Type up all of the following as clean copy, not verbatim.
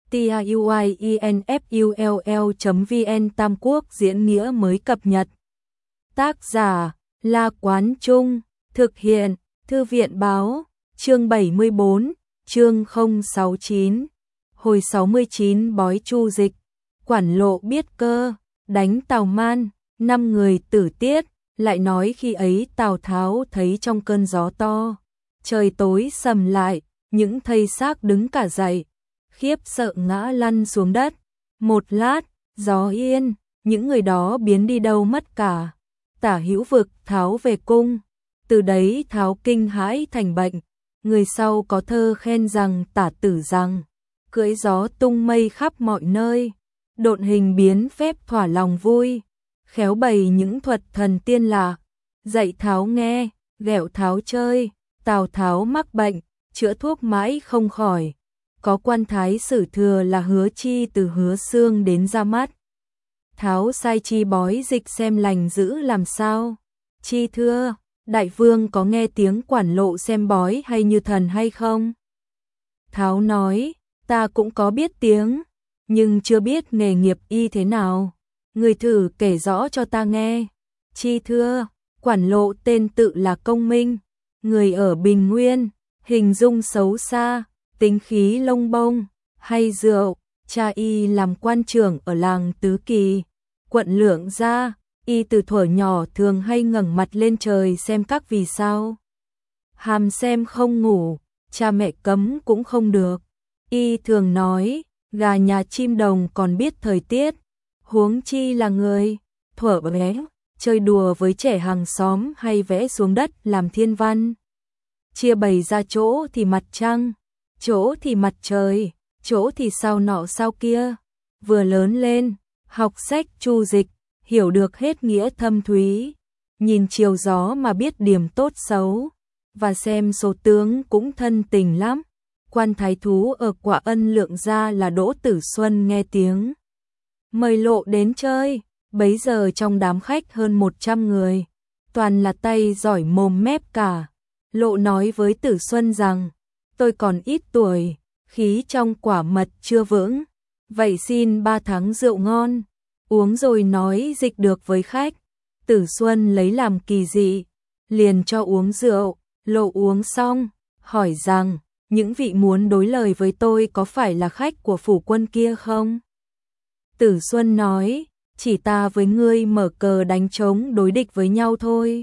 tiuinfull.vn Tam Quốc diễn nghĩa mới cập nhật. Tác giả La Quán Trung, thực hiện Thư viện Báo, chương 74, chương 069. Hồi 69 bói Chu Dịch, Quản Lộ biết cơ, đánh Tào Man, 5 người tử tiết, lại nói khi ấy Tào Tháo thấy trong cơn gió to, trời tối sầm lại, những thây xác đứng cả dậy, khiếp sợ ngã lăn xuống đất. Một lát, gió yên, những người đó biến đi đâu mất cả. Tả Hữu vực Tháo về cung, từ đấy Tháo kinh hãi thành bệnh. Người sau có thơ khen rằng Tả Tử rằng, cưỡi gió tung mây khắp mọi nơi, độn hình biến phép thỏa lòng vui, khéo bày những thuật thần tiên lạ, dạy Tháo nghe, ghẹo Tháo chơi. Tào Tháo mắc bệnh, chữa thuốc mãi không khỏi. Có quan thái sử thừa là Hứa Chi từ Hứa Xương đến ra mắt. Tháo sai Chi bói Dịch xem lành dữ làm sao. Chi thưa, đại vương có nghe tiếng Quản Lộ xem bói hay như thần hay không? Tháo nói, ta cũng có biết tiếng, nhưng chưa biết nghề nghiệp y thế nào. Người thử kể rõ cho ta nghe. Chi thưa, Quản Lộ tên tự là Công Minh, người ở Bình Nguyên, hình dung xấu xa, tính khí lông bông, hay rượu. Cha y làm quan trưởng ở làng Tứ Kỳ, quận Lượng Gia. Y từ thuở nhỏ thường hay ngẩng mặt lên trời xem các vì sao. Hàm xem không ngủ, cha mẹ cấm cũng không được. Y thường nói, gà nhà chim đồng còn biết thời tiết, huống chi là người. Thuở bé, chơi đùa với trẻ hàng xóm hay vẽ xuống đất làm thiên văn. Chia bày ra chỗ thì mặt trăng, chỗ thì mặt trời, chỗ thì sao nọ sao kia. Vừa lớn lên, học sách Chu Dịch, hiểu được hết nghĩa thâm thúy, nhìn chiều gió mà biết điểm tốt xấu, và xem số tướng cũng thân tình lắm. Quan thái thú ở Quả Ân Lượng Gia là Đỗ Tử Xuân nghe tiếng mời Lộ đến chơi, bấy giờ trong đám khách hơn 100 người, toàn là tay giỏi mồm mép cả. Lộ nói với Tử Xuân rằng, tôi còn ít tuổi, khí trong quả mật chưa vững, vậy xin 3 tháng rượu ngon, uống rồi nói dịch được với khách. Tử Xuân lấy làm kỳ dị, liền cho uống rượu. Lộ uống xong, hỏi rằng, những vị muốn đối lời với tôi có phải là khách của phủ quân kia không? Tử Xuân nói, chỉ ta với ngươi mở cờ đánh trống đối địch với nhau thôi.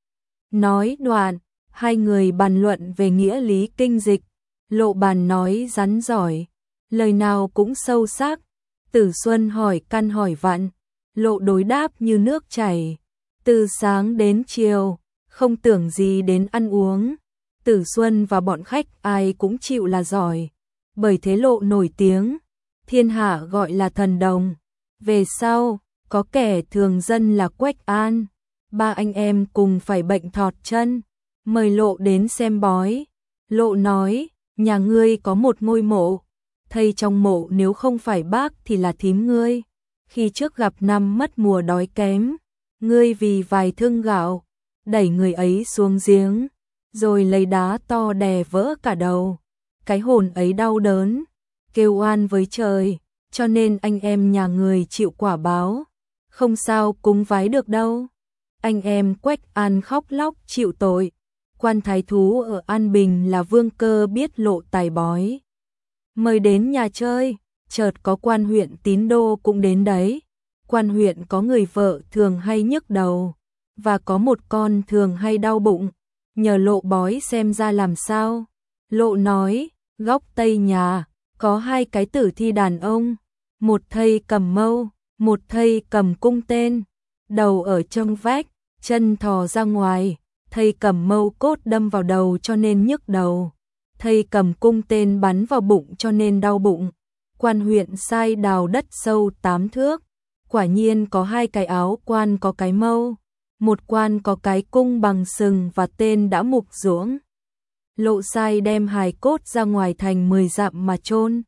Nói đoạn, hai người bàn luận về nghĩa lý kinh dịch. Lộ bàn nói rắn giỏi, lời nào cũng sâu sắc. Tử Xuân hỏi căn hỏi vặn, Lộ đối đáp như nước chảy, từ sáng đến chiều, không tưởng gì đến ăn uống. Tử Xuân và bọn khách ai cũng chịu là giỏi, bởi thế Lộ nổi tiếng, thiên hạ gọi là thần đồng. Về sau, có kẻ thường dân là Quách An, 3 anh em cùng phải bệnh thọt chân, mời Lộ đến xem bói. Lộ nói, nhà ngươi có một ngôi mộ, thầy trong mộ nếu không phải bác thì là thím ngươi. Khi trước gặp năm mất mùa đói kém, ngươi vì vài thương gạo, đẩy người ấy xuống giếng, rồi lấy đá to đè vỡ cả đầu. Cái hồn ấy đau đớn, kêu oan với trời, cho nên anh em nhà người chịu quả báo, không sao cúng vái được đâu. Anh em Quách An khóc lóc chịu tội. Quan thái thú ở An Bình là Vương Cơ biết Lộ tài bói, mời đến nhà chơi. Chợt có quan huyện Tín Đô cũng đến đấy. Quan huyện có người vợ thường hay nhức đầu, và có một con thường hay đau bụng, nhờ Lộ bói xem ra làm sao. Lộ nói, góc tây nhà có 2 cái tử thi đàn ông, một thây cầm mâu, một thây cầm cung tên, đầu ở trong vách, chân thò ra ngoài. Thây cầm mâu cốt đâm vào đầu cho nên nhức đầu, thây cầm cung tên bắn vào bụng cho nên đau bụng. Quan huyện sai đào đất sâu 8 thước, quả nhiên có 2 cái áo quan có cái mâu, một quan có cái cung bằng sừng và tên đã mục ruỗng. Lộ sai đem hài cốt ra ngoài thành 10 dặm mà chôn.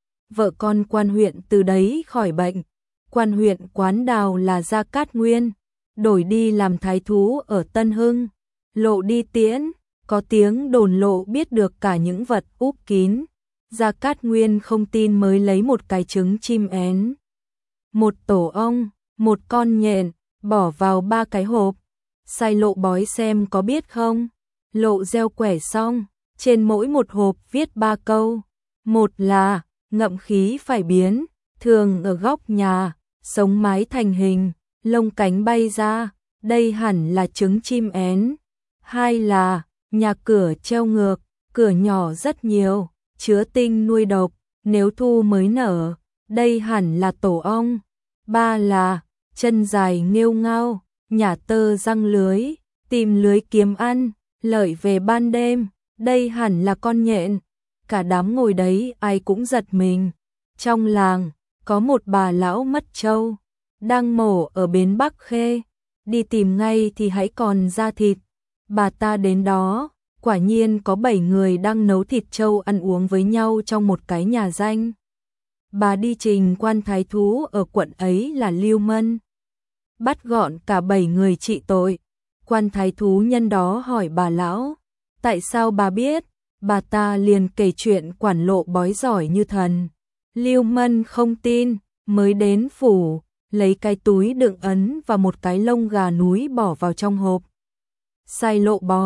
Vợ con quan huyện từ đấy khỏi bệnh. Quan huyện quán đào là Gia Cát Nguyên, đổi đi làm thái thú ở Tân Hưng. Lộ đi tiễn, có tiếng đồn Lộ biết được cả những vật úp kín, Gia Cát Nguyên không tin mới lấy một cái trứng chim én, một tổ ong, một con nhện, bỏ vào 3 cái hộp. Sai Lộ bói xem có biết không? Lộ gieo quẻ xong, trên mỗi một hộp viết 3 câu. Một là, ngậm khí phải biến, thường ở góc nhà, sống mái thành hình, lông cánh bay ra, đây hẳn là trứng chim én. Hai là, nhà cửa treo ngược, cửa nhỏ rất nhiều, chứa tinh nuôi độc, nếu thu mới nở, đây hẳn là tổ ong. Ba là, chân dài nghêu ngao, nhả tơ răng lưới, tìm lưới kiếm ăn, lợi về ban đêm, đây hẳn là con nhện. Cả đám ngồi đấy ai cũng giật mình. Trong làng, có một bà lão mất trâu, đang mổ ở bến Bắc Khê, đi tìm ngay thì hãy còn da thịt. Bà ta đến đó, quả nhiên có 7 người đang nấu thịt trâu ăn uống với nhau trong một cái nhà danh. Bà đi trình quan thái thú ở quận ấy là Lưu Mân, bắt gọn cả 7 người trị tội. Quan thái thú nhân đó hỏi bà lão, tại sao bà biết? Bà ta liền kể chuyện Quản Lộ bói giỏi như thần. Lưu Mân không tin, mới đến phủ, lấy cái túi đựng ấn và một cái lông gà núi bỏ vào trong hộp. Sai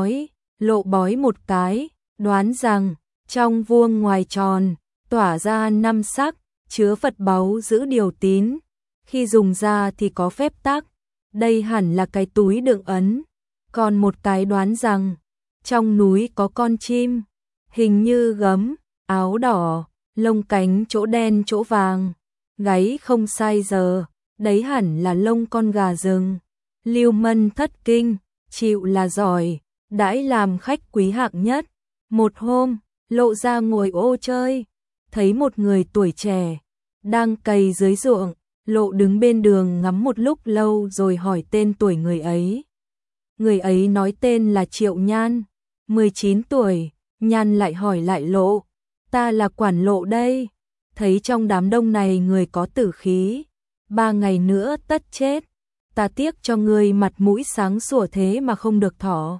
Lộ bói một cái, đoán rằng trong vuông ngoài tròn, tỏa ra 5 sắc, chứa vật báu giữ điều tín. Khi dùng ra thì có phép tắc, đây hẳn là cái túi đựng ấn. Còn một cái đoán rằng, trong núi có con chim, hình như gấm, áo đỏ, lông cánh chỗ đen chỗ vàng, gáy không sai giờ, đấy hẳn là lông con gà rừng. Lưu Mân thất kinh, chịu là giỏi, đãi làm khách quý hạng nhất. Một hôm, Lộ ra ngồi ô chơi, thấy một người tuổi trẻ, đang cày dưới ruộng. Lộ đứng bên đường ngắm một lúc lâu rồi hỏi tên tuổi người ấy. Người ấy nói tên là Triệu Nhan, 19 tuổi. Nhan lại hỏi lại Lộ, ta là Quản Lộ đây, thấy trong đám đông này người có tử khí, 3 ngày nữa tất chết, ta tiếc cho ngươi mặt mũi sáng sủa thế mà không được thỏ.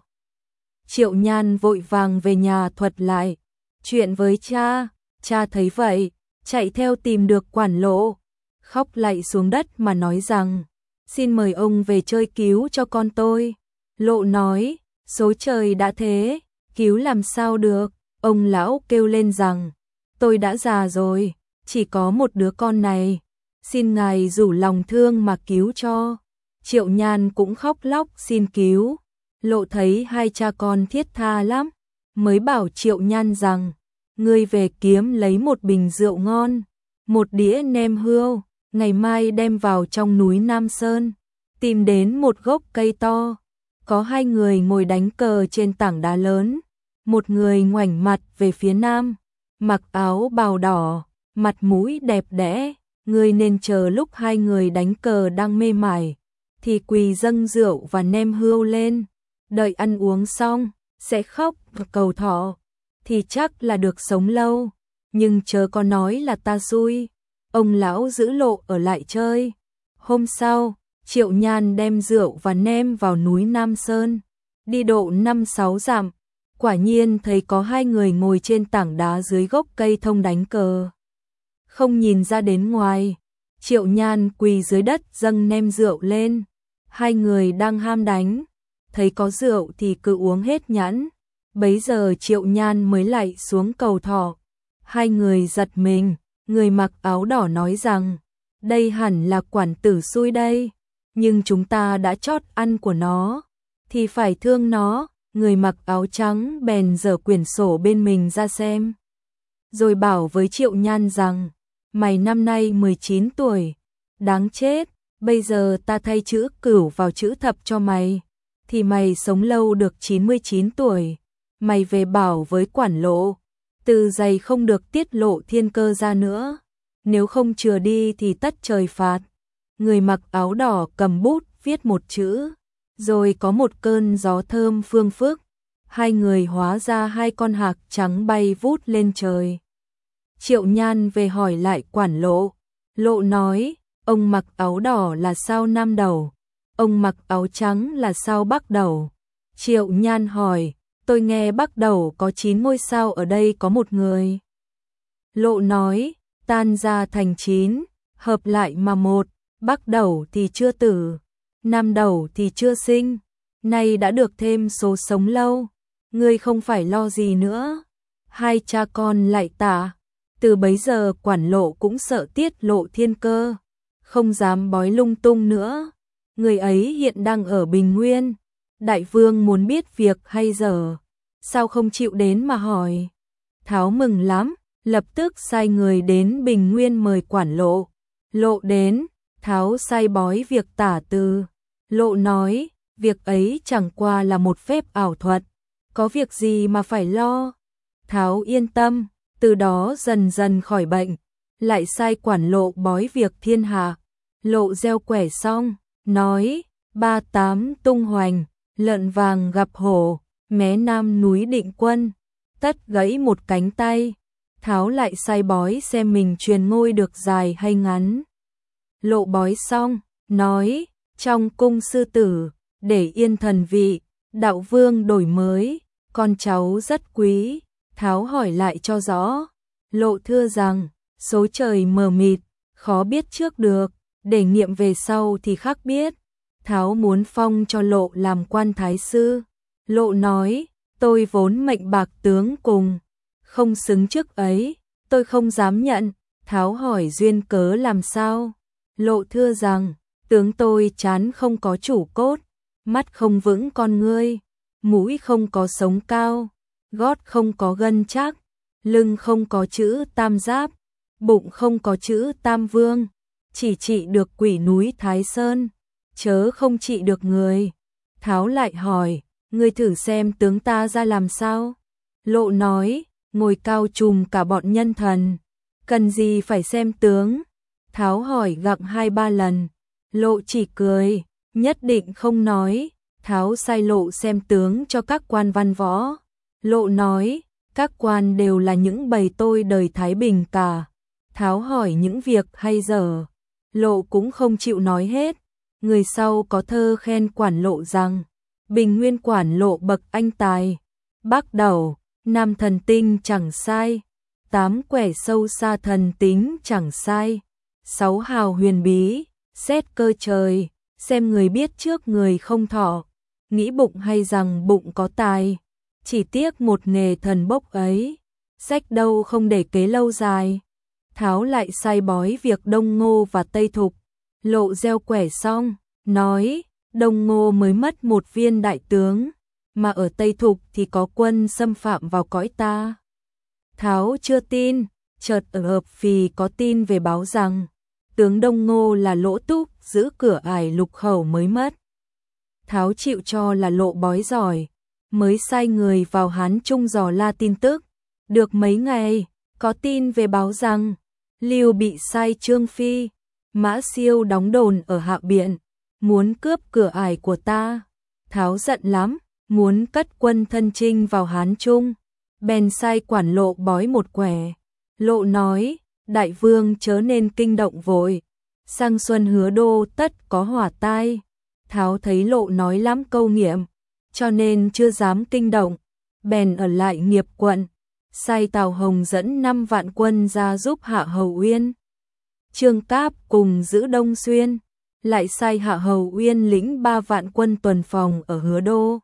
Triệu Nhan vội vàng về nhà thuật lại chuyện với cha. Cha thấy vậy, chạy theo tìm được Quản Lộ, khóc lạy xuống đất mà nói rằng, xin mời ông về chơi cứu cho con tôi. Lộ nói, số trời đã thế, cứu làm sao được. Ông lão kêu lên rằng, tôi đã già rồi, chỉ có một đứa con này, xin ngài rủ lòng thương mà cứu cho. Triệu Nhan cũng khóc lóc xin cứu. Lộ thấy hai cha con thiết tha lắm, mới bảo Triệu Nhan rằng, ngươi về kiếm lấy một bình rượu ngon, một đĩa nem hươu, ngày mai đem vào trong núi Nam Sơn, tìm đến một gốc cây to, có 2 người ngồi đánh cờ trên tảng đá lớn. Một người ngoảnh mặt về phía nam, mặc áo bào đỏ, mặt mũi đẹp đẽ, ngươi nên chờ lúc 2 người đánh cờ đang mê mải, thì quỳ dâng rượu và nem hươu lên, đợi ăn uống xong, sẽ khóc và cầu thọ, thì chắc là được sống lâu, nhưng chớ có nói là ta xui. Ông lão giữ Lộ ở lại chơi. Hôm sau, Triệu Nhan đem rượu và nem vào núi Nam Sơn, đi độ 5-6 dặm. Quả nhiên thấy có 2 người ngồi trên tảng đá dưới gốc cây thông đánh cờ. Không nhìn ra đến ngoài, Triệu Nhan quỳ dưới đất dâng nem rượu lên. 2 người đang ham đánh, thấy có rượu thì cứ uống hết nhãn. Bấy giờ Triệu Nhan mới lại xuống cầu thọ. 2 người giật mình, người mặc áo đỏ nói rằng, đây hẳn là quản tử xui đây, nhưng chúng ta đã chót ăn của nó, thì phải thương nó. Người mặc áo trắng bèn giở quyển sổ bên mình ra xem, rồi bảo với Triệu Nhan rằng, mày năm nay 19 tuổi, đáng chết, bây giờ ta thay chữ Cửu vào chữ Thập cho mày, thì mày sống lâu được 99 tuổi. Mày về bảo với Quản Lộ, từ giày không được tiết lộ thiên cơ ra nữa, nếu không chừa đi thì tất trời phạt. Người mặc áo đỏ cầm bút viết một chữ, rồi có một cơn gió thơm phương phức, 2 người hóa ra 2 con hạc trắng bay vút lên trời. Triệu Nhan về hỏi lại Quản Lộ. Lộ nói, ông mặc áo đỏ là sao Nam Đầu, ông mặc áo trắng là sao Bắc Đầu. Triệu Nhan hỏi, tôi nghe Bắc Đầu có 9 ngôi sao, ở đây có một người Lộ nói, tan ra thành 9, hợp lại mà một, bắc đầu thì chưa tử, nam đầu thì chưa sinh, nay đã được thêm số sống lâu, ngươi không phải lo gì nữa. Hai cha con lại tả, từ bấy giờ quản Lộ cũng sợ tiết lộ thiên cơ, không dám bói lung tung nữa. Người ấy hiện đang ở Bình Nguyên, đại vương muốn biết việc hay dở, sao không chịu đến mà hỏi. Tháo mừng lắm, lập tức sai người đến Bình Nguyên mời quản Lộ. Lộ đến, Tháo sai bói việc tả từ. Lộ nói, việc ấy chẳng qua là một phép ảo thuật, có việc gì mà phải lo. Tháo yên tâm, từ đó dần dần khỏi bệnh, lại sai quản Lộ bói việc thiên hạ. Lộ gieo quẻ xong, nói, 38 tung hoành, lợn vàng gặp hổ, mé nam núi Định Quân, tất gãy một cánh tay. Tháo lại sai bói xem mình truyền ngôi được dài hay ngắn. Lộ bói xong, nói, trong cung sư tử, để yên thần vị, đạo vương đổi mới, con cháu rất quý. Tháo hỏi lại cho rõ. Lộ thưa rằng, số trời mờ mịt, khó biết trước được, để nghiệm về sau thì khắc biết. Tháo muốn phong cho Lộ làm quan thái sư. Lộ nói, tôi vốn mệnh bạc tướng cùng, không xứng chức ấy, tôi không dám nhận. Tháo hỏi duyên cớ làm sao. Lộ thưa rằng, tướng tôi chán không có chủ cốt, mắt không vững con ngươi, mũi không có sống cao, gót không có gân chắc, lưng không có chữ tam giáp, bụng không có chữ tam vương, chỉ trị được quỷ núi Thái Sơn, chớ không trị được người. Tháo lại hỏi, ngươi thử xem tướng ta ra làm sao. Lộ nói, ngồi cao trùm cả bọn nhân thần, cần gì phải xem tướng. Tháo hỏi gặng 2-3 lần, Lộ chỉ cười, nhất định không nói. Tháo sai Lộ xem tướng cho các quan văn võ. Lộ nói, các quan đều là những bầy tôi đời Thái Bình cả. Tháo hỏi những việc hay dở, Lộ cũng không chịu nói hết. Người sau có thơ khen quản Lộ rằng, Bình Nguyên quản Lộ bậc anh tài, bắc đầu, nam thần tinh chẳng sai, 8 quẻ sâu xa thần tính chẳng sai, 6 hào huyền bí, xét cơ trời, xem người biết trước người không thọ, nghĩ bụng hay rằng bụng có tài, chỉ tiếc một nghề thần bốc ấy, sách đâu không để kế lâu dài. Tháo lại sai bói việc Đông Ngô và Tây Thục. Lộ gieo quẻ xong, nói, Đông Ngô mới mất một viên đại tướng, mà ở Tây Thục thì có quân xâm phạm vào cõi ta. Tháo chưa tin, chợt ở Hợp Phì có tin về báo rằng, tướng Đông Ngô là Lỗ Túc giữ cửa ải Lục Khẩu mới mất. Tháo chịu cho là Lộ bói giỏi, mới sai người vào Hán Trung dò la tin tức. Được mấy ngày, có tin về báo rằng, Lưu bị sai Trương Phi, Mã Siêu đóng đồn ở Hạ Biện, muốn cướp cửa ải của ta. Tháo giận lắm, muốn cất quân thân chinh vào Hán Trung, bèn sai quản Lộ bói một quẻ. Lộ nói, đại vương chớ nên kinh động vội, sang xuân Hứa Đô tất có hỏa tai. Tháo thấy Lộ nói lắm câu nghiệm, cho nên chưa dám kinh động, bèn ở lại Nghiệp quận, sai Tào Hồng dẫn 5 vạn quân ra giúp Hạ Hầu Uyên. Trương Cáp cùng giữ Đông Xuyên, lại sai Hạ Hầu Uyên lĩnh 3 vạn quân tuần phòng ở Hứa Đô.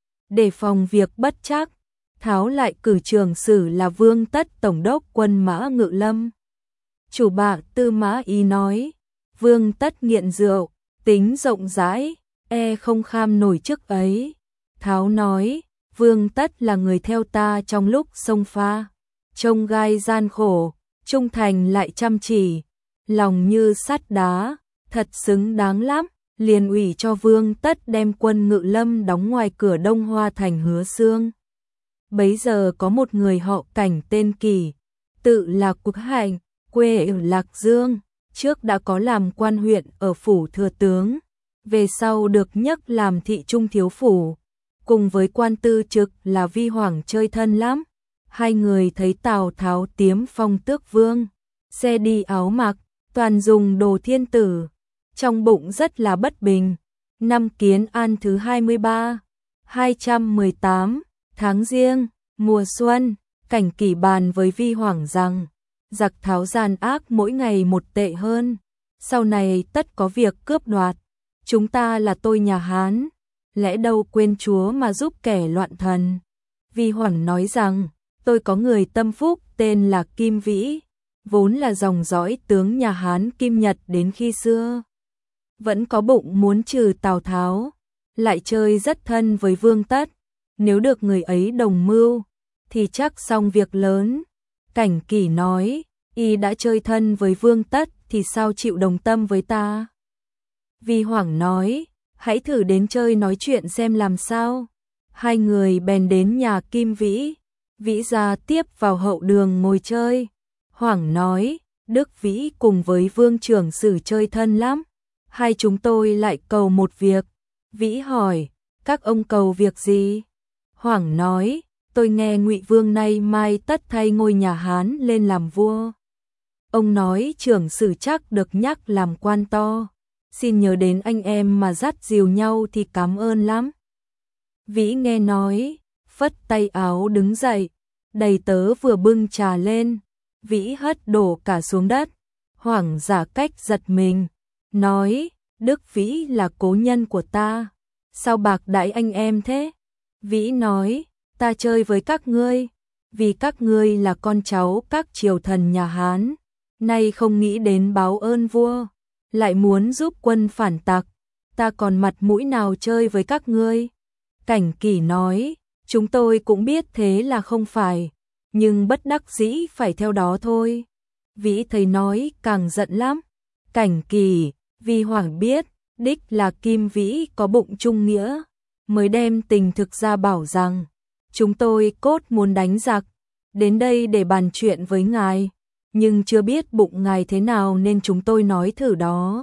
Để phòng việc bất trắc, Tháo lại cử trưởng sử là Vương Tất tổng đốc quân mã Ngự Lâm. Chủ bạ Tư Mã Ý nói, Vương Tất nghiện rượu, tính rộng rãi, không kham nổi chức ấy. Tháo nói, Vương Tất là người theo ta trong lúc xông pha, trông gai gian khổ, trung thành lại chăm chỉ, lòng như sắt đá, thật xứng đáng lắm. Liền ủy cho Vương Tất đem quân Ngự Lâm đóng ngoài cửa Đông Hoa thành Hứa Xương. Bấy giờ có một người họ Cảnh tên Kỳ, tự là Quốc Hạnh, quê ở Lạc Dương, trước đã có làm quan huyện ở phủ thừa tướng, về sau được nhấc làm thị trung thiếu phủ, cùng với quan tư trực là Vi Hoảng chơi thân lắm. Hai người thấy Tào Tháo tiếm phong tước vương, xe đi áo mặc, toàn dùng đồ thiên tử, trong bụng rất là bất bình. Năm Kiến An thứ 23, 218, tháng Giêng, mùa xuân, Cảnh Kỳ bàn với Vi Hoảng rằng, giặc Tháo gian ác mỗi ngày một tệ hơn, sau này tất có việc cướp đoạt. Chúng ta là tôi nhà Hán, lẽ đâu quên Chúa mà giúp kẻ loạn thần. Vi Hoằng nói rằng, tôi có người tâm phúc tên là Kim Vĩ, vốn là dòng dõi tướng nhà Hán Kim Nhật đến khi xưa. Vẫn có bụng muốn trừ Tào Tháo, lại chơi rất thân với Vương Tất. Nếu được người ấy đồng mưu, thì chắc xong việc lớn. Cảnh Kỷ nói, y đã chơi thân với Vương Tất thì sao chịu đồng tâm với ta? Vi Hoằng nói, hãy thử đến chơi nói chuyện xem làm sao. Hai người bèn đến nhà Kim Vĩ, Vĩ ra tiếp vào hậu đường ngồi chơi. Hoằng nói, Đức Vĩ cùng với Vương trưởng sử chơi thân lắm, hai chúng tôi lại cầu một việc. Vĩ hỏi, các ông cầu việc gì? Hoằng nói, tôi nghe Ngụy Vương nay mai tất thay ngôi nhà Hán lên làm vua. Ông nói trưởng sử chắc được nhắc làm quan to, xin nhớ đến anh em mà dắt dìu nhau thì cảm ơn lắm. Vĩ nghe nói, phất tay áo đứng dậy, đầy tớ vừa bưng trà lên, Vĩ hất đổ cả xuống đất. Hoằng giả cách giật mình, nói, Đức Vĩ là cố nhân của ta, sao bạc đãi anh em thế? Vĩ nói, ta chơi với các ngươi, vì các ngươi là con cháu các triều thần nhà Hán, nay không nghĩ đến báo ơn vua, lại muốn giúp quân phản tặc, ta còn mặt mũi nào chơi với các ngươi? Cảnh Kỷ nói, chúng tôi cũng biết thế là không phải, nhưng bất đắc dĩ phải theo đó thôi. Vĩ thấy nói càng giận lắm. Cảnh Kỷ, Vi Hoằng biết, đích là Kim Vĩ có bụng trung nghĩa, mới đem tình thực ra bảo rằng, chúng tôi cốt muốn đánh giặc, đến đây để bàn chuyện với ngài, nhưng chưa biết bụng ngài thế nào nên chúng tôi nói thử đó.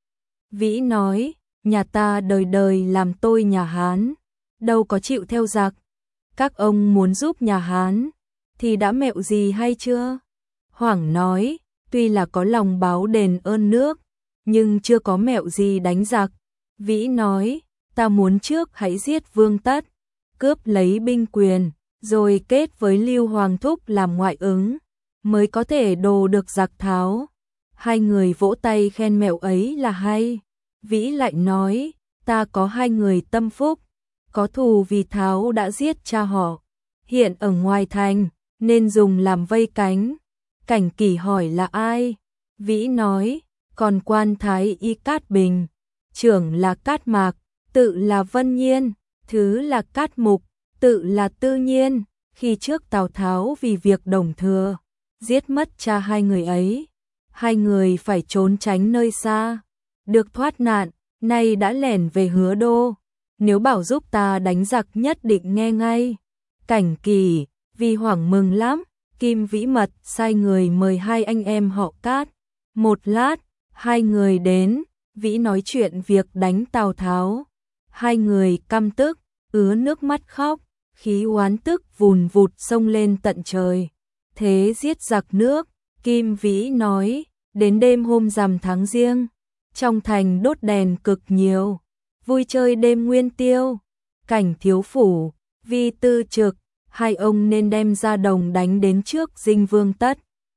Vĩ nói, nhà ta đời đời làm tôi nhà Hán, đâu có chịu theo giặc. Các ông muốn giúp nhà Hán, thì đã mẹo gì hay chưa? Hoằng nói, tuy là có lòng báo đền ơn nước, nhưng chưa có mẹo gì đánh giặc. Vĩ nói, ta muốn trước hãy giết Vương Tất, cướp lấy binh quyền, rồi kết với Lưu Hoàng Thúc làm ngoại ứng, mới có thể đồ được giặc Tháo. Hai người vỗ tay khen mẹo ấy là hay. Vĩ lại nói, ta có hai người tâm phúc, có thù vì Tháo đã giết cha họ, hiện ở ngoài thành, nên dùng làm vây cánh. Cảnh Kỷ hỏi là ai? Vĩ nói, còn quan thái y Cát Bình, trưởng là Cát Mạc, tự là Vân Nhiên, thứ là Cát Mục, tự là Tư Nhiên. Khi trước Tào Tháo vì việc Đồng Thừa, giết mất cha hai người ấy, hai người phải trốn tránh nơi xa, được thoát nạn, nay đã lẻn về Hứa Đô, nếu bảo giúp ta đánh giặc nhất định nghe ngay. Cảnh Kỷ, Vi Hoằng mừng lắm. Kim Vĩ mật sai người mời hai anh em họ Cát. Một lát, hai người đến, Vĩ nói chuyện việc đánh Tào Tháo. Hai người căm tức, ứa nước mắt khóc, khí oán tức vùn vụt xông lên tận trời. Thế giết giặc nước, Kim Vĩ nói, đến đêm hôm rằm tháng Giêng, trong thành đốt đèn cực nhiều, vui chơi đêm Nguyên Tiêu. Cảnh Thiếu Phủ, Vi Tư Trực, hai ông nên đem ra đồng đánh đến trước dinh Vương Tất.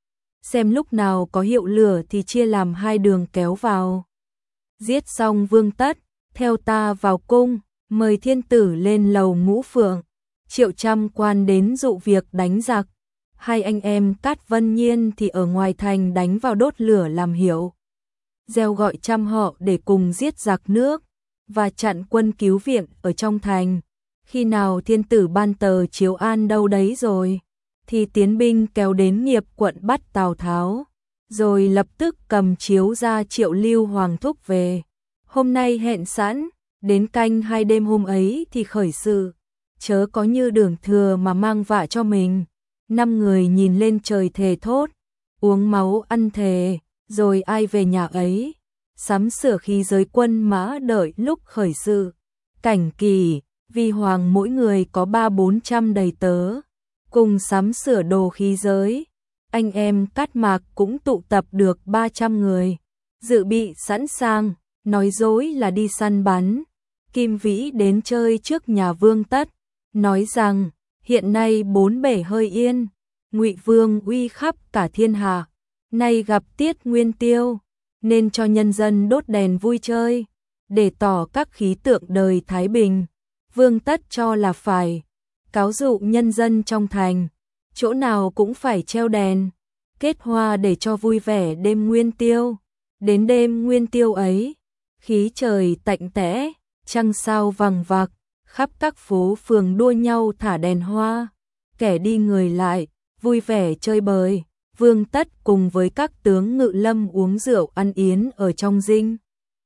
Xem lúc nào có hiệu lửa thì chia làm hai đường kéo vào. Giết xong Vương Tất, theo ta vào cung, mời thiên tử lên lầu Ngũ Phượng, triệu trăm quan đến dụ việc đánh giặc. Hai anh em Cát Vân Nhiên thì ở ngoài thành đánh vào đốt lửa làm hiệu, gieo gọi trăm họ để cùng giết giặc nước, và chặn quân cứu viện ở trong thành. Khi nào thiên tử ban tờ chiếu an đâu đấy rồi, thì tiến binh kéo đến Nghiệp quận bắt Tào Tháo, rồi lập tức cầm chiếu ra triệu Lưu Hoàng Thúc về. Hôm nay hẹn sẵn, đến canh 2 đêm hôm ấy thì khởi sự, chớ có như Đường Thừa mà mang vạ cho mình. 5 người nhìn lên trời thề thốt, uống máu ăn thề, rồi ai về nhà ấy, sắm sửa khí giới quân mã đợi lúc khởi sự. Cảnh Kỷ, Vi Hoằng mỗi người có 300-400 đầy tớ, cùng sắm sửa đồ khí giới. Anh em Cát Mạc cũng tụ tập được 300 người, dự bị sẵn sàng, nói dối là đi săn bắn. Kim Vĩ đến chơi trước nhà Vương Tất, nói rằng hiện nay bốn bể hơi yên, Ngụy Vương uy khắp cả thiên hạ, nay gặp tiết nguyên tiêu, nên cho nhân dân đốt đèn vui chơi, để tỏ các khí tượng đời thái bình. Vương Tất cho là phải cáo dụ nhân dân trong thành, chỗ nào cũng phải treo đèn, kết hoa để cho vui vẻ đêm nguyên tiêu. Đến đêm nguyên tiêu ấy, khí trời tạnh tẽ, trăng sao vằng vặc, khắp các phố phường đua nhau thả đèn hoa, kẻ đi người lại, vui vẻ chơi bời. Vương Tất cùng với các tướng Ngự Lâm uống rượu ăn yến ở trong dinh.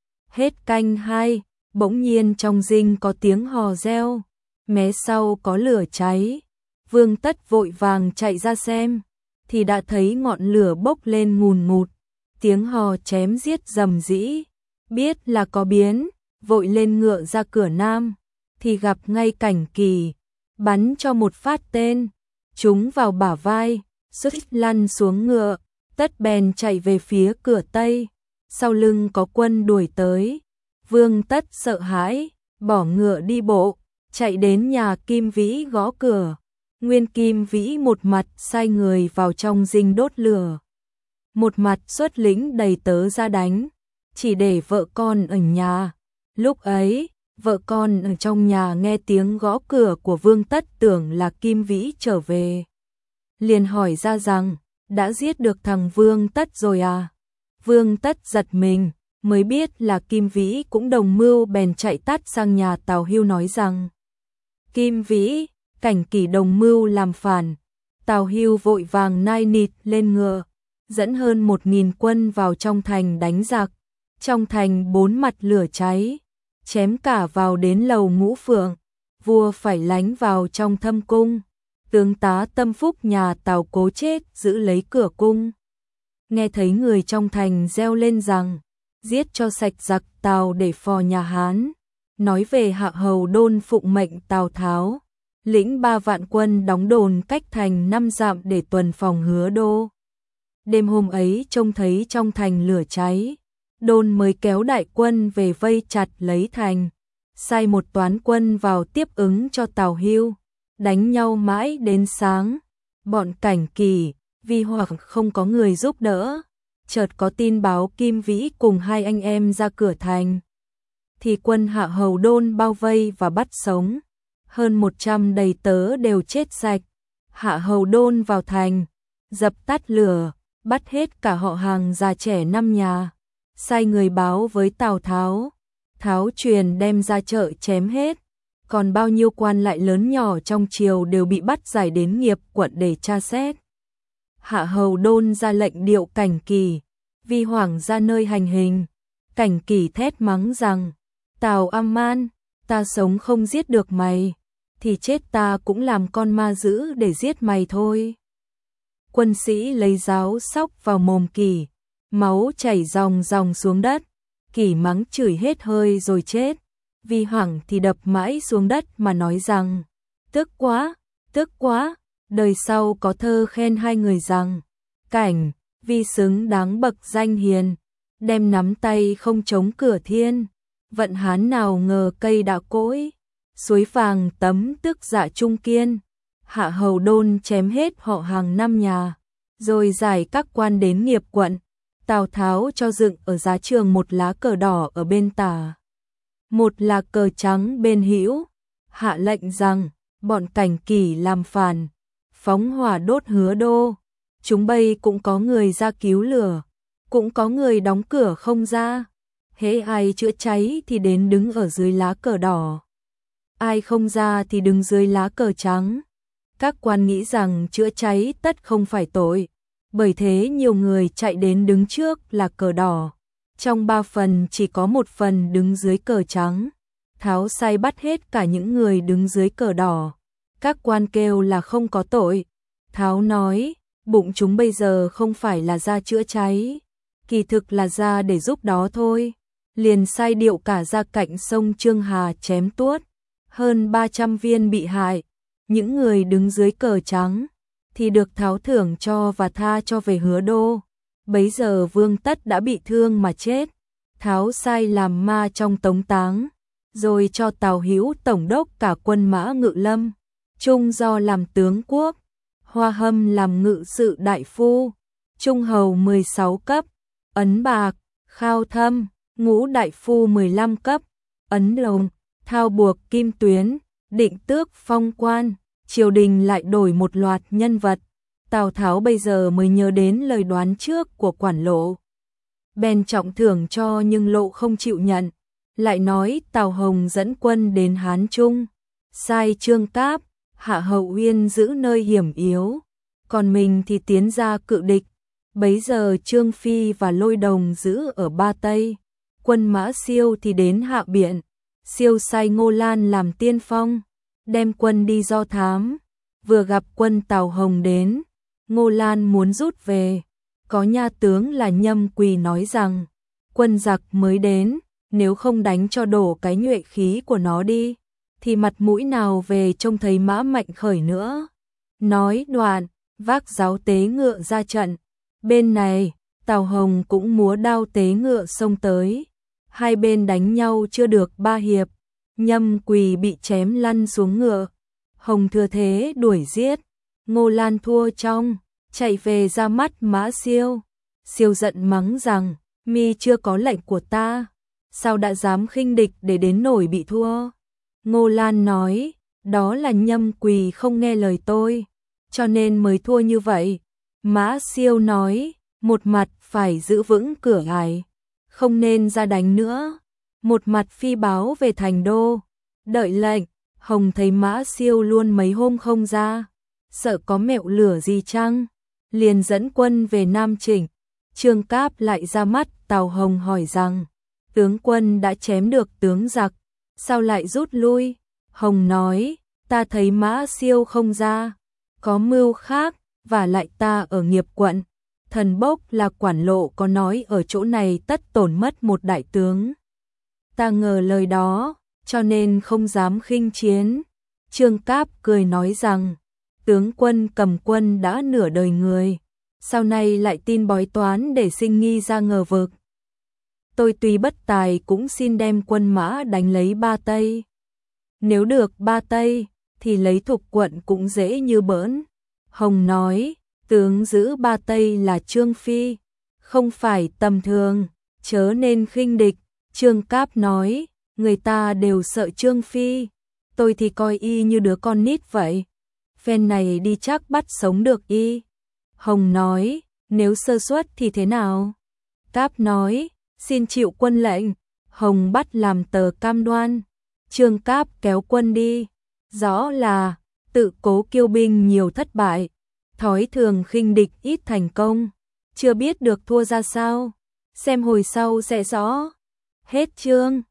Hết canh 2, bỗng nhiên trong dinh có tiếng hò reo, mé sau có lửa cháy. Vương Tất vội vàng chạy ra xem, thì đã thấy ngọn lửa bốc lên ngùn ngụt, tiếng hò chém giết rầm rĩ, biết là có biến, vội lên ngựa ra cửa nam, thì gặp ngay Cảnh Kỳ, bắn cho một phát tên, trúng vào bả vai, sức lăn xuống ngựa. Tất bèn chạy về phía cửa tây, sau lưng có quân đuổi tới. Vương Tất sợ hãi, bỏ ngựa đi bộ, chạy đến nhà Kim Vĩ gõ cửa. Nguyên Kim Vĩ một mặt sai người vào trong dinh đốt lửa, một mặt xuất lĩnh đầy tớ ra đánh, chỉ để vợ con ở nhà. Lúc ấy, vợ con ở trong nhà nghe tiếng gõ cửa của Vương Tất tưởng là Kim Vĩ trở về, liền hỏi ra rằng, đã giết được thằng Vương Tất rồi à? Vương Tất giật mình, mới biết là Kim Vĩ cũng đồng mưu, bèn chạy tắt sang nhà Tào Hưu nói rằng, Kim Vĩ, Cảnh Kỳ đồng mưu làm phản. Tào Hưu vội vàng nai nịt lên ngựa, dẫn hơn 1000 quân vào trong thành đánh giặc. Trong thành 4 mặt lửa cháy, chém cả vào đến lầu Ngũ Phượng, vua phải lánh vào trong thâm cung. Tướng tá Tâm Phúc nhà Tào cố chết giữ lấy cửa cung. Nghe thấy người trong thành reo lên rằng, giết cho sạch giặc Tào để phò nhà Hán. Nói về Hạ Hầu Đôn phụng mệnh Tào Tháo, lĩnh 3 vạn quân đóng đồn cách thành 5 dặm để tuần phòng Hứa Đô. Đêm hôm ấy trông thấy trong thành lửa cháy, Đôn mới kéo đại quân về vây chặt lấy thành, sai một toán quân vào tiếp ứng cho Tào Hưu. Đánh nhau mãi đến sáng, bọn Cảnh Kỳ, vì hoặc không có người giúp đỡ, chợt có tin báo Kim Vĩ cùng 2 anh em ra cửa thành, thì quân Hạ Hầu Đôn bao vây và bắt sống, hơn 100 đầy tớ đều chết sạch. Hạ Hầu Đôn vào thành, dập tắt lửa, bắt hết cả họ hàng già trẻ 5 nhà, sai người báo với Tào Tháo. Tháo truyền đem ra chợ chém hết, còn bao nhiêu quan lại lớn nhỏ trong triều đều bị bắt giải đến Nghiệp quận để tra xét. Hạ Hầu Đôn ra lệnh điệu Cảnh Kỳ, vì hoảng ra nơi hành hình. Cảnh Kỳ thét mắng rằng, Tào Am-man, ta sống không giết được mày, thì chết ta cũng làm con ma dữ để giết mày thôi. Quân sĩ lấy giáo xóc vào mồm Kỳ, máu chảy ròng ròng xuống đất. Kỳ mắng chửi hết hơi rồi chết. Vì hoảng thì đập mãi xuống đất mà nói rằng, tức quá, tức quá. Đời sau có thơ khen 2 người rằng, Cảnh, vì xứng đáng bậc danh hiền, đem nắm tay không chống cửa thiên. Vận Hán nào ngờ cây đã cỗi, suối vàng tấm tức dạ trung kiên. Hạ Hầu Đôn chém hết họ hàng 5 nhà, rồi giải các quan đến Nghiệp quận. Tào Tháo cho dựng ở giá trường một lá cờ đỏ ở bên tả, một là cờ trắng bên hữu, hạ lệnh rằng, bọn Cảnh Kỳ làm phản, phóng hỏa đốt Hứa Đô. Chúng bây cũng có người ra cứu lửa, cũng có người đóng cửa không ra. Hễ ai chữa cháy thì đến đứng ở dưới lá cờ đỏ, ai không ra thì đứng dưới lá cờ trắng. Các quan nghĩ rằng chữa cháy tất không phải tội, bởi thế nhiều người chạy đến đứng trước là cờ đỏ, trong 3 phần chỉ có 1 phần đứng dưới cờ trắng. Tháo sai bắt hết cả những người đứng dưới cờ đỏ. Các quan kêu là không có tội. Tháo nói, bụng chúng bây giờ không phải là ra chữa cháy, kỳ thực là ra để giúp đó thôi. Liền sai điệu cả ra cạnh sông Trương Hà chém tuốt, hơn 300 viên bị hại. Những người đứng dưới cờ trắng thì được Tháo thưởng cho và tha cho về Hứa Đô. Bấy giờ Vương Tất đã bị thương mà chết. Tháo sai làm ma trong tống táng, rồi cho Tào Hữu tổng đốc cả quân mã Ngự Lâm, Trung do làm tướng quốc. Hoa Hâm làm ngự sự đại phu, trung hầu 16 cấp, ấn bạc, khao thâm, ngũ đại phu 15 cấp, ấn lồng, thao buộc kim tuyến, định tước phong quan. Triều đình lại đổi một loạt nhân vật. Tào Tháo bây giờ mới nhớ đến lời đoán trước của Quản Lộ. Bèn trọng thưởng cho nhưng Lộ không chịu nhận. Lại nói Tào Hồng dẫn quân đến Hán Trung. Sai Trương Cáp, Hạ Hậu Uyên giữ nơi hiểm yếu. Còn mình thì tiến ra cự địch. Bấy giờ Trương Phi và Lôi Đồng giữ ở Ba Tây. Quân Mã Siêu thì đến Hạ Biện. Siêu sai Ngô Lan làm tiên phong, đem quân đi do thám. Vừa gặp quân Tào Hồng đến, Ngô Lan muốn rút về. Có nha tướng là Nhâm Quỳ nói rằng, quân giặc mới đến, nếu không đánh cho đổ cái nhuệ khí của nó đi, thì mặt mũi nào về trông thấy Mã Mạnh Khởi nữa. Nói đoạn, vác giáo tế ngựa ra trận. Bên này, Tào Hồng cũng múa đao tế ngựa xông tới. Hai bên đánh nhau chưa được 3 hiệp, Nhâm Quỳ bị chém lăn xuống ngựa. Hồng thừa thế đuổi giết, Ngô Lan thua trong, chạy về ra mắt Mã Siêu. Siêu giận mắng rằng, mi chưa có lệnh của ta, sao đã dám khinh địch để đến nổi bị thua. Ngô Lan nói, đó là Nhâm Quỳ không nghe lời tôi, cho nên mới thua như vậy. Mã Siêu nói, một mặt phải giữ vững cửa ải, không nên ra đánh nữa. Một mặt phi báo về thành đô, đợi lệnh. Hồng thấy Mã Siêu luôn mấy hôm không ra, sợ có mẹo lửa gì chăng, liền dẫn quân về Nam Chỉnh. Trương Cáp lại ra mắt Tào Hồng hỏi rằng, tướng quân đã chém được tướng giặc, sao lại rút lui? Hồng nói, ta thấy Mã Siêu không ra, có mưu khác, và lại ta ở Nghiệp quận. Thần Bốc là Quản Lộ có nói ở chỗ này tất tổn mất một đại tướng. Ta ngờ lời đó, cho nên không dám khinh chiến. Trương Cáp cười nói rằng, tướng quân cầm quân đã nửa đời người, sau này lại tin bói toán để sinh nghi ra ngờ vực. Tôi tuy bất tài cũng xin đem quân mã đánh lấy Ba Tây. Nếu được Ba Tây, thì lấy Thục quận cũng dễ như bỡn. Hồng nói, tướng giữ Ba Tây là Trương Phi, không phải tầm thường, chớ nên khinh địch. Trương Cáp nói, người ta đều sợ Trương Phi, tôi thì coi y như đứa con nít vậy. Phen này đi chắc bắt sống được y. Hồng nói, nếu sơ suất thì thế nào? Cáp nói, xin chịu quân lệnh. Hồng bắt làm tờ cam đoan. Trương Cáp kéo quân đi. Rõ là tự cố kiêu binh nhiều thất bại, thói thường khinh địch ít thành công. Chưa biết được thua ra sao, xem hồi sau sẽ rõ. Hết chương.